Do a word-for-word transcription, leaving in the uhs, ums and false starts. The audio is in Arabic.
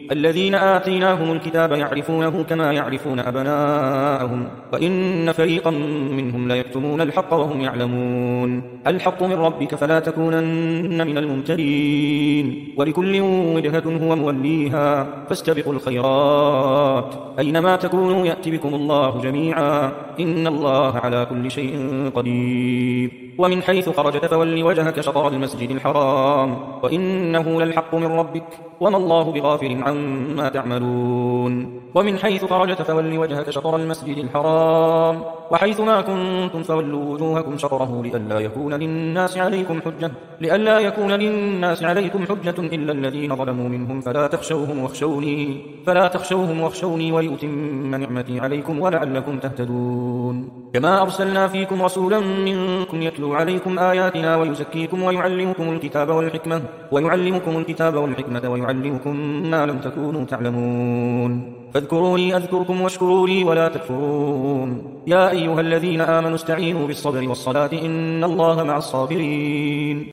الذين آتيناهم الكتاب يعرفونه كما يعرفون أبناءهم وإن فريقا منهم ليكتمون الحق وهم يعلمون الحق من ربك فلا تكونن من الممترين ولكل وجهة هو موليها فاستبقوا الخيرات أينما تكونوا يأتي بكم الله جميعا إن الله على كل شيء قدير ومن حيث خرجت فول وجهك شطر المسجد الحرام وإنه للحق من ربك وما الله بغافل عما تعملون ومن حيث خرجت فول وجهك شطر المسجد الحرام وحيث ما كنتم فولوا وجوهكم شطره لئلا يكون للناس عليكم حجة لئلا يكون للناس عليكم حجة إلا الذين ظلموا منهم فلا تخشوهم واخشوني فلا تخشوهم واخشوني ولأتم نعمتي عليكم ولعلكم تهتدون كما أرسلنا فيكم رسولا منكم يتلو عليكم آياتنا ويزكيكم ويعلمكم الكتاب والحكمة ويعلمكم الكتاب والحكمة ويعلمكم ما لم تكونوا تعلمون فاذكروني أذكركم واشكروا لي ولا تكفرون يا أيها الذين آمنوا استعينوا بالصبر والصلاة إن الله مع الصابرين